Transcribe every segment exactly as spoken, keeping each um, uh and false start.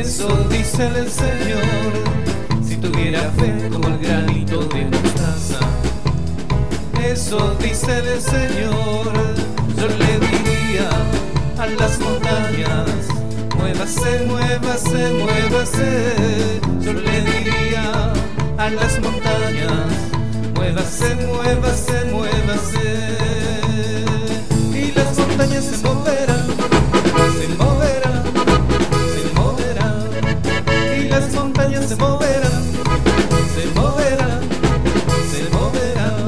Eso dice el Señor. Si tuviera fe como el granito de mostaza, eso dice el Señor. Yo le diría a las montañas, muévase, muévase, muévase. Yo le diría a las montañas, muévase, muévase, muévase. Y las montañas se moverán, se moverán, se moverán. Y las montañas se moverán, se moverán, se moverán.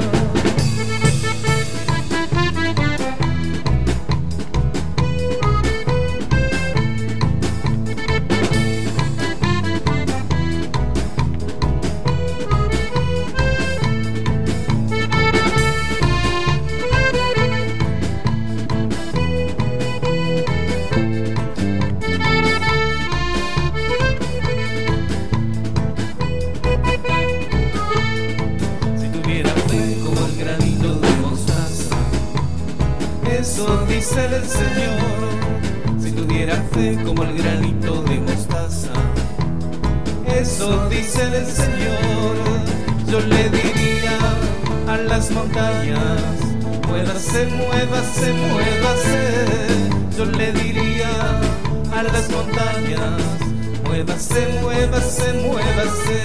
Eso dice el Señor. Si tuviera fe como el granito de mostaza, eso dice el Señor. Yo le diría a las montañas, muévase, muévase, muévase. Yo le diría a las montañas, muévase, muévase, muévase.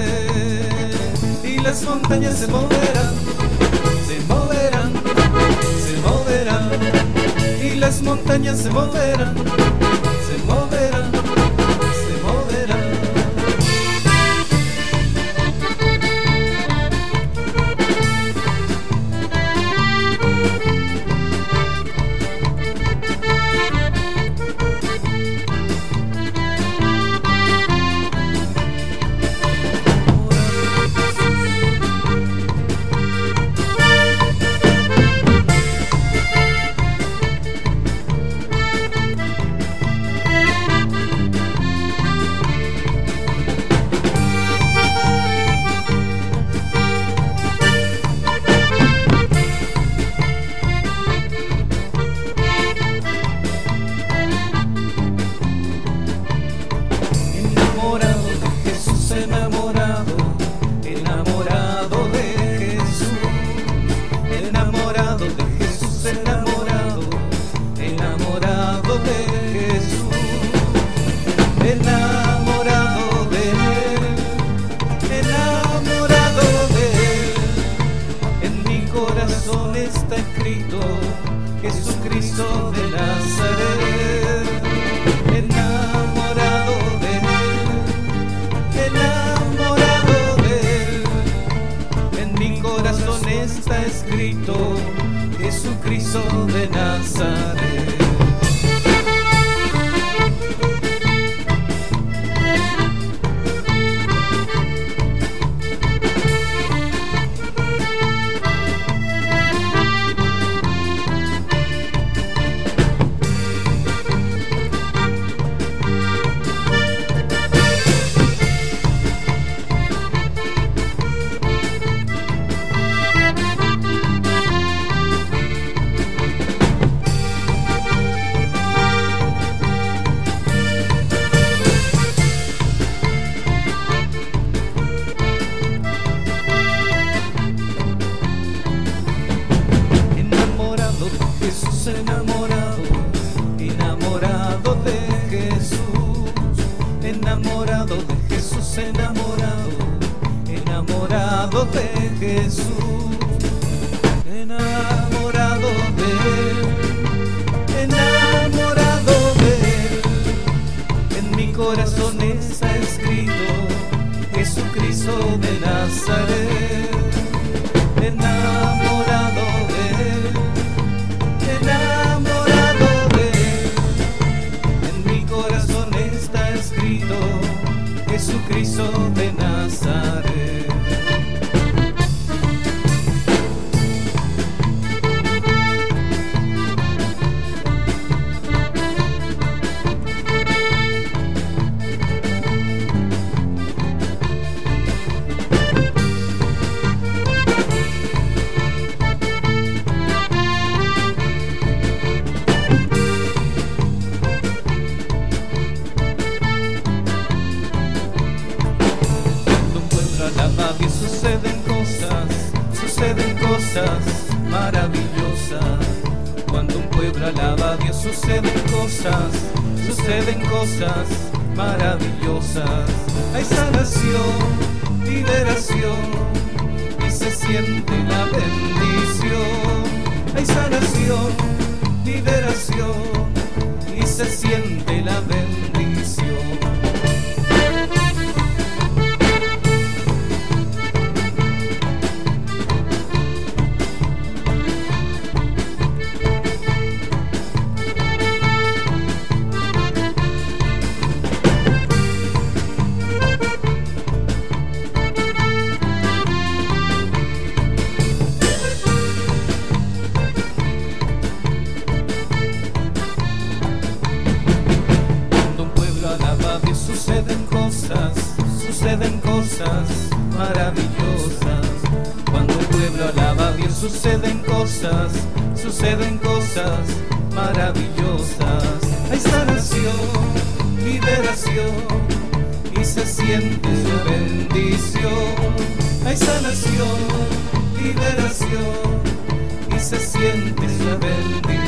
Y las montañas se moverán, se moverán, se moverán. Y las montañas se moverán, se moverán, se moverán. Enamorado, enamorado de Jesús, enamorado de Jesús, enamorado, enamorado de Jesús, enamorado de Él, enamorado de Él. En mi corazón está escrito Jesucristo de Nazaret, enamorado de Él, enamorado de Él. En mi corazón está escrito Jesucristo de Nazaret. Enamorado, enamorado de Jesús, enamorado de Jesús, enamorado, enamorado de Jesús, enamorado de Él, enamorado de Él. En mi corazón está escrito Jesucristo de Nazaret, enamorado de Él, enamorado de Él. En mi corazón está escrito Jesucristo de Nazaret. suceden cosas, suceden cosas maravillosas. Hay sanación, liberación y se siente la bendición. Hay sanación, liberación y se siente la bendición. Suceden cosas, suceden cosas maravillosas. Cuando el pueblo alaba bien, suceden cosas, suceden cosas maravillosas. Hay sanación, liberación y se siente su bendición. Hay sanación, liberación y se siente su bendición.